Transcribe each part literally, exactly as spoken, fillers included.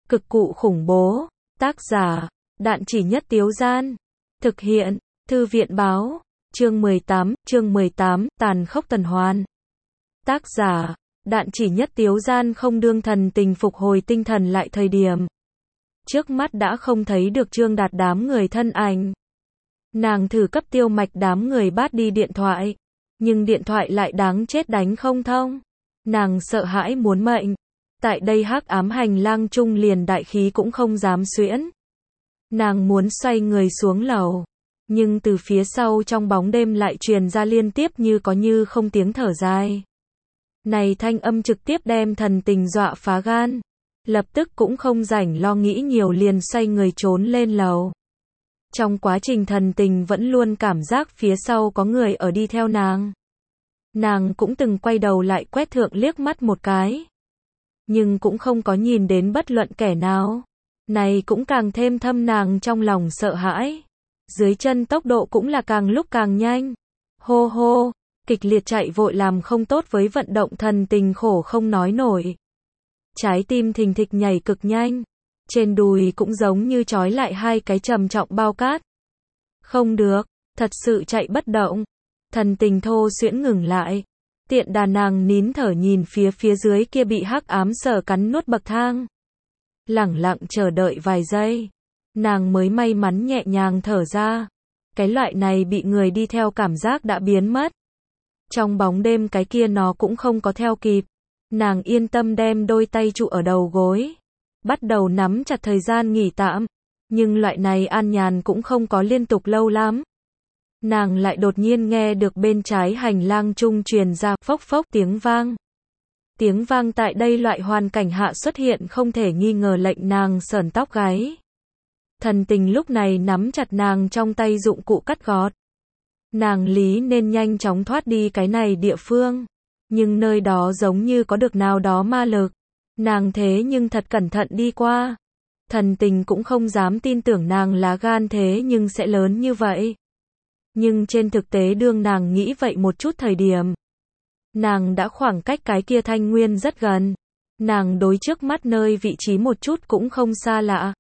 Cực cụ khủng bố. Tác giả, Đạn Chỉ Nhất Tiếu Gian. Thực hiện, Thư viện báo. Chương mười tám, chương mười tám, tàn khốc tần hoan. Tác giả, Đạn Chỉ Nhất Tiếu Gian. Không đương thần tình phục hồi tinh thần lại thời điểm. Trước mắt đã không thấy được Trương Đạt đám người thân ảnh. Nàng thử cấp Tiêu Mạch đám người bắt đi điện thoại. Nhưng điện thoại lại đáng chết đánh không thông. Nàng sợ hãi muốn mệnh. Tại đây hắc ám hành lang chung liền đại khí cũng không dám xuyễn. Nàng muốn xoay người xuống lầu. Nhưng từ phía sau trong bóng đêm lại truyền ra liên tiếp như có như không tiếng thở dài. Này thanh âm trực tiếp đem thần tình dọa phá gan. Lập tức cũng không rảnh lo nghĩ nhiều liền xoay người trốn lên lầu. Trong quá trình thần tình vẫn luôn cảm giác phía sau có người ở đi theo nàng. Nàng cũng từng quay đầu lại quét thượng liếc mắt một cái. Nhưng cũng không có nhìn đến bất luận kẻ nào. Này cũng càng thêm thâm nàng trong lòng sợ hãi. Dưới chân tốc độ cũng là càng lúc càng nhanh. Hô hô, kịch liệt chạy vội làm không tốt với vận động thần tình khổ không nói nổi. Trái tim thình thịch nhảy cực nhanh. Trên đùi cũng giống như trói lại hai cái trầm trọng bao cát. Không được, thật sự chạy bất động. Thần tình thô xuyễn ngừng lại. Tiện đà nàng nín thở nhìn phía phía dưới kia bị hắc ám sở cắn nuốt bậc thang. Lẳng lặng chờ đợi vài giây. Nàng mới may mắn nhẹ nhàng thở ra. Cái loại này bị người đi theo cảm giác đã biến mất. Trong bóng đêm cái kia nó cũng không có theo kịp. Nàng yên tâm đem đôi tay trụ ở đầu gối. Bắt đầu nắm chặt thời gian nghỉ tạm. Nhưng loại này an nhàn cũng không có liên tục lâu lắm. Nàng lại đột nhiên nghe được bên trái hành lang chung truyền ra phốc phốc tiếng vang. Tiếng vang tại đây loại hoàn cảnh hạ xuất hiện không thể nghi ngờ lệnh nàng sởn tóc gáy. Thần tình lúc này nắm chặt nàng trong tay dụng cụ cắt gót. Nàng lý nên nhanh chóng thoát đi cái này địa phương. Nhưng nơi đó giống như có được nào đó ma lực. Nàng thế nhưng thật cẩn thận đi qua. Thần tình cũng không dám tin tưởng nàng lá gan thế nhưng sẽ lớn như vậy. Nhưng trên thực tế đương nàng nghĩ vậy một chút thời điểm. Nàng đã khoảng cách cái kia thanh nguyên rất gần. Nàng đối trước mắt nơi vị trí một chút cũng không xa lạ.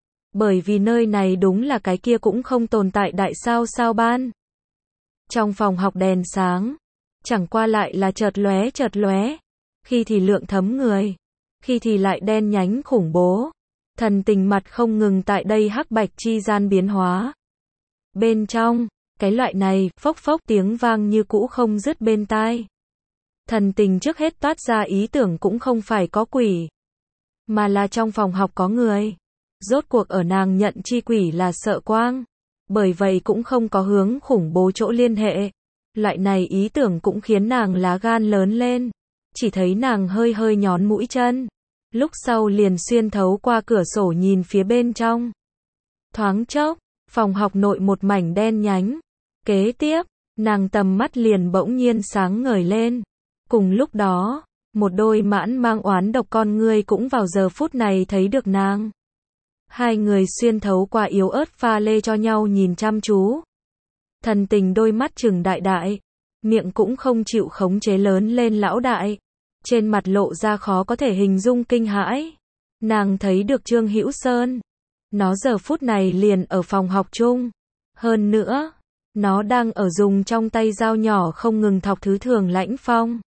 Bởi vì nơi này đúng là cái kia cũng không tồn tại đại sao sao ban. Trong phòng học đèn sáng. Chẳng qua lại là chợt lóe chợt lóe. Khi thì lượng thấm người. Khi thì lại đen nhánh khủng bố. Thần tình mặt không ngừng tại đây hắc bạch chi gian biến hóa. Bên trong, cái loại này, phốc phốc tiếng vang như cũ không dứt bên tai. Thần tình trước hết toát ra ý tưởng cũng không phải có quỷ. Mà là trong phòng học có người. Rốt cuộc ở nàng nhận chi quỷ là sợ quang. Bởi vậy cũng không có hướng khủng bố chỗ liên hệ. Loại này ý tưởng cũng khiến nàng lá gan lớn lên. Chỉ thấy nàng hơi hơi nhón mũi chân. Lúc sau liền xuyên thấu qua cửa sổ nhìn phía bên trong. Thoáng chốc, phòng học nội một mảnh đen nhánh. Kế tiếp, nàng tầm mắt liền bỗng nhiên sáng ngời lên. Cùng lúc đó, một đôi mãn mang oán độc con ngươi cũng vào giờ phút này thấy được nàng. Hai người xuyên thấu qua yếu ớt pha lê cho nhau nhìn chăm chú. Thần tình đôi mắt trừng đại đại. Miệng cũng không chịu khống chế lớn lên lão đại. Trên mặt lộ ra khó có thể hình dung kinh hãi. Nàng thấy được Trương Hữu Sơn. Nó giờ phút này liền ở phòng học chung. Hơn nữa, nó đang ở dùng trong tay dao nhỏ không ngừng thọc thứ thường Lãnh Phong.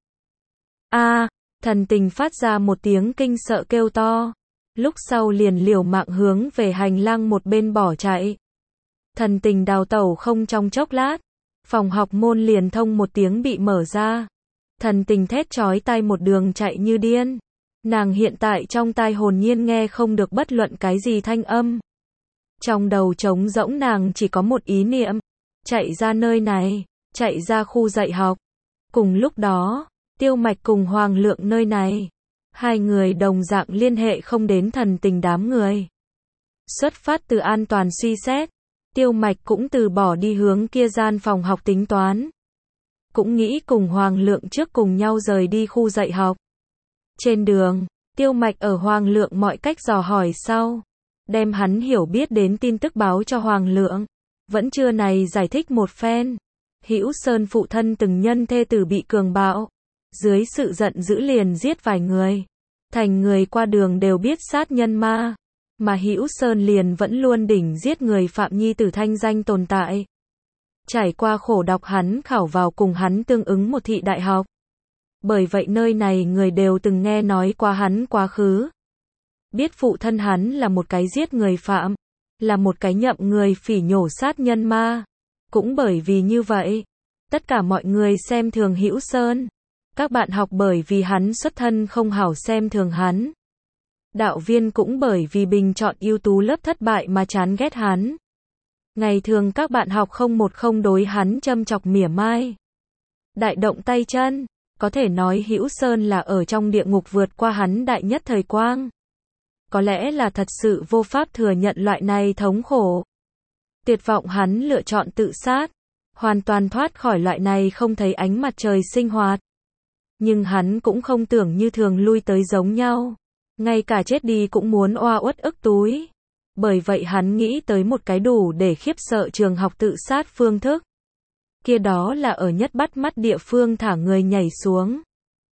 A, à, thần tình phát ra một tiếng kinh sợ kêu to. Lúc sau liền liều mạng hướng về hành lang một bên bỏ chạy. Thần tình đào tẩu không trong chốc lát. Phòng học môn liền thông một tiếng bị mở ra. Thần tình thét chói tai một đường chạy như điên. Nàng hiện tại trong tai hồn nhiên nghe không được bất luận cái gì thanh âm. Trong đầu trống rỗng nàng chỉ có một ý niệm. Chạy ra nơi này, chạy ra khu dạy học. Cùng lúc đó, Tiêu Mạch cùng Hoàng Lượng nơi này. Hai người đồng dạng liên hệ không đến thần tình đám người. Xuất phát từ an toàn suy xét. Tiêu Mạch cũng từ bỏ đi hướng kia gian phòng học tính toán. Cũng nghĩ cùng Hoàng Lượng trước cùng nhau rời đi khu dạy học. Trên đường, Tiêu Mạch ở Hoàng Lượng mọi cách dò hỏi sau. Đem hắn hiểu biết đến tin tức báo cho Hoàng Lượng. Vẫn chưa này giải thích một phen. Hữu Sơn phụ thân từng nhân thê tử bị cường bạo. Dưới sự giận dữ liền giết vài người. Thành người qua đường đều biết sát nhân ma, mà Hữu Sơn liền vẫn luôn đỉnh giết người phạm nhi tử thanh danh tồn tại. Trải qua khổ đọc hắn khảo vào cùng hắn tương ứng một thị đại học. Bởi vậy nơi này người đều từng nghe nói qua hắn quá khứ. Biết phụ thân hắn là một cái giết người phạm, là một cái nhậm người phỉ nhổ sát nhân ma. Cũng bởi vì như vậy, tất cả mọi người xem thường Hữu Sơn. Các bạn học bởi vì hắn xuất thân không hảo xem thường hắn. Đạo viên cũng bởi vì bình chọn ưu tú lớp thất bại mà chán ghét hắn. Ngày thường các bạn học không một không đối hắn châm chọc mỉa mai. Đại động tay chân, có thể nói Hữu Sơn là ở trong địa ngục vượt qua hắn đại nhất thời quang. Có lẽ là thật sự vô pháp thừa nhận loại này thống khổ. Tuyệt vọng hắn lựa chọn tự sát, hoàn toàn thoát khỏi loại này không thấy ánh mặt trời sinh hoạt. Nhưng hắn cũng không tưởng như thường lui tới giống nhau. Ngay cả chết đi cũng muốn oa uất ức túi. Bởi vậy hắn nghĩ tới một cái đủ để khiếp sợ trường học tự sát phương thức. Kia đó là ở nhất bắt mắt địa phương thả người nhảy xuống.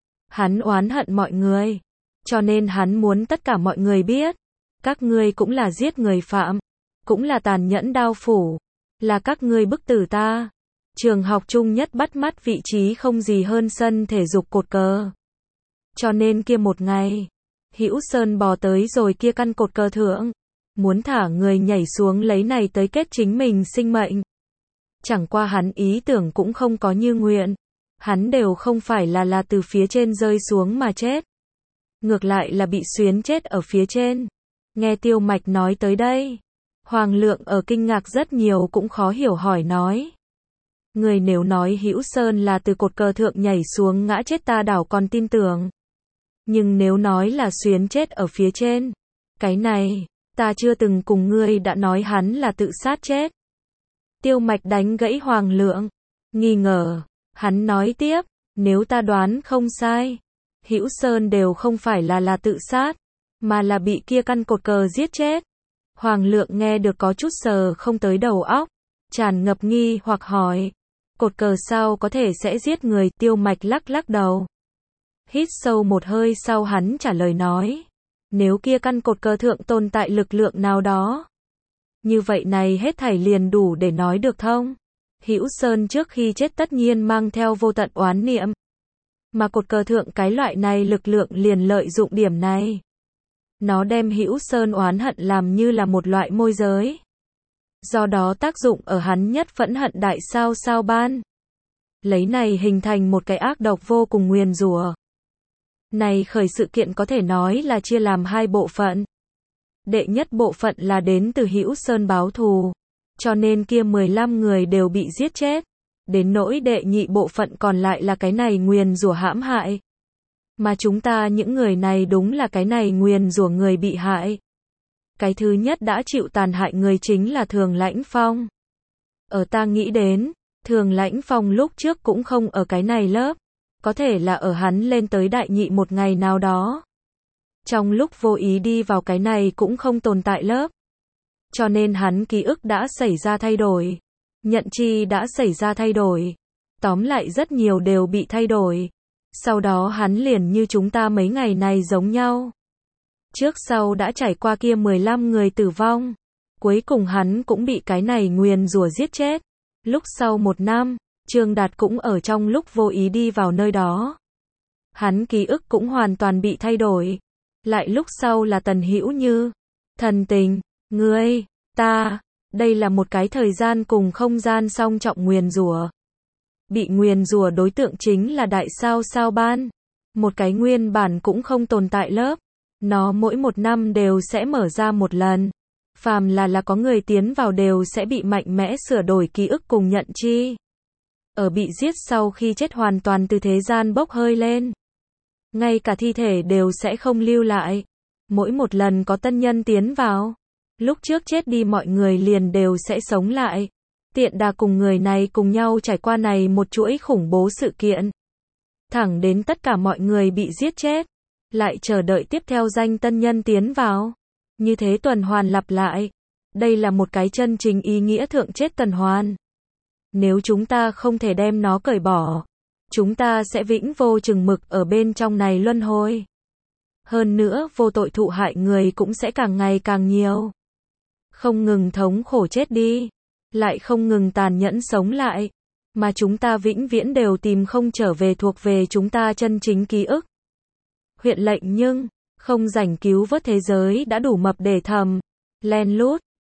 Hắn oán hận mọi người. Cho nên hắn muốn tất cả mọi người biết. Các ngươi cũng là giết người phạm. Cũng là tàn nhẫn đao phủ. Là các ngươi bức tử ta. Trường học chung nhất bắt mắt vị trí không gì hơn sân thể dục cột cờ. Cho nên kia một ngày, Hữu Sơn bò tới rồi kia căn cột cờ thượng. Muốn thả người nhảy xuống lấy này tới kết chính mình sinh mệnh. Chẳng qua hắn ý tưởng cũng không có như nguyện. Hắn đều không phải là là từ phía trên rơi xuống mà chết. Ngược lại là bị xuyến chết ở phía trên. Nghe Tiêu Mạch nói tới đây. Hoàng Lượng ở kinh ngạc rất nhiều cũng khó hiểu hỏi nói. Người nếu nói Hữu Sơn là từ cột cờ thượng nhảy xuống ngã chết ta đảo còn tin tưởng. Nhưng nếu nói là xuyến chết ở phía trên. Cái này, ta chưa từng cùng ngươi đã nói hắn là tự sát chết. Tiêu Mạch đánh gãy Hoàng Lượng. Nghi ngờ. Hắn nói tiếp, nếu ta đoán không sai. Hữu Sơn đều không phải là là tự sát. Mà là bị kia căn cột cờ giết chết. Hoàng Lượng nghe được có chút sờ không tới đầu óc. Tràn ngập nghi hoặc hỏi. Cột cờ sao có thể sẽ giết người? Tiêu Mạch lắc lắc đầu. Hít sâu một hơi sau hắn trả lời nói. Nếu kia căn cột cờ thượng tồn tại lực lượng nào đó. Như vậy này hết thảy liền đủ để nói được thông. Hữu Sơn trước khi chết tất nhiên mang theo vô tận oán niệm. Mà cột cờ thượng cái loại này lực lượng liền lợi dụng điểm này. Nó đem Hữu Sơn oán hận làm như là một loại môi giới. Do đó tác dụng ở hắn nhất phẫn hận đại sao sao ban. Lấy này hình thành một cái ác độc vô cùng nguyền rủa. Này khởi sự kiện có thể nói là chia làm hai bộ phận. Đệ nhất bộ phận là đến từ Hữu Sơn báo thù. Cho nên kia mười lăm người đều bị giết chết. Đến nỗi đệ nhị bộ phận còn lại là cái này nguyền rủa hãm hại. Mà chúng ta những người này đúng là cái này nguyền rủa người bị hại. Cái thứ nhất đã chịu tàn hại người chính là Thường Lãnh Phong. Ở ta nghĩ đến, Thường Lãnh Phong lúc trước cũng không ở cái này lớp. Có thể là ở hắn lên tới đại nhị một ngày nào đó. Trong lúc vô ý đi vào cái này cũng không tồn tại lớp. Cho nên hắn ký ức đã xảy ra thay đổi. Nhận chi đã xảy ra thay đổi. Tóm lại rất nhiều đều bị thay đổi. Sau đó hắn liền như chúng ta mấy ngày này giống nhau. Trước sau đã trải qua kia mười lăm người tử vong. Cuối cùng hắn cũng bị cái này nguyền rủa giết chết. Lúc sau một năm, Trương Đạt cũng ở trong lúc vô ý đi vào nơi đó. Hắn ký ức cũng hoàn toàn bị thay đổi. Lại lúc sau là Tần Hữu Như. Thần tình, ngươi, ta, đây là một cái thời gian cùng không gian song trọng nguyền rủa. Bị nguyền rủa đối tượng chính là đại sao sao ban. Một cái nguyên bản cũng không tồn tại lớp. Nó mỗi một năm đều sẽ mở ra một lần. Phàm là là có người tiến vào đều sẽ bị mạnh mẽ sửa đổi ký ức cùng nhận chi. Ở bị giết sau khi chết hoàn toàn từ thế gian bốc hơi lên. Ngay cả thi thể đều sẽ không lưu lại. Mỗi một lần có tân nhân tiến vào. Lúc trước chết đi mọi người liền đều sẽ sống lại. Tiện đà cùng người này cùng nhau trải qua này một chuỗi khủng bố sự kiện. Thẳng đến tất cả mọi người bị giết chết. Lại chờ đợi tiếp theo danh tân nhân tiến vào. Như thế tuần hoàn lặp lại. Đây là một cái chân chính ý nghĩa thượng chết tuần hoàn. Nếu chúng ta không thể đem nó cởi bỏ, chúng ta sẽ vĩnh vô chừng mực ở bên trong này luân hồi. Hơn nữa, vô tội thụ hại người cũng sẽ càng ngày càng nhiều. Không ngừng thống khổ chết đi, lại không ngừng tàn nhẫn sống lại, mà chúng ta vĩnh viễn đều tìm không trở về thuộc về chúng ta chân chính ký ức. Huyện lệnh nhưng, không rảnh cứu vớt thế giới đã đủ mập để thầm, len lút,